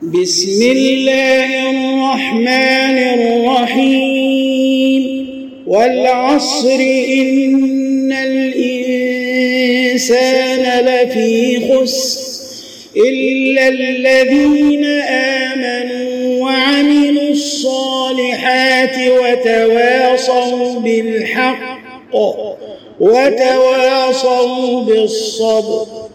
بسم الله الرحمن الرحيم والعصر إن الإنسان لفي خسر إلا الذين آمنوا وعملوا الصالحات وتواصوا بالحق وتواصوا بالصبر.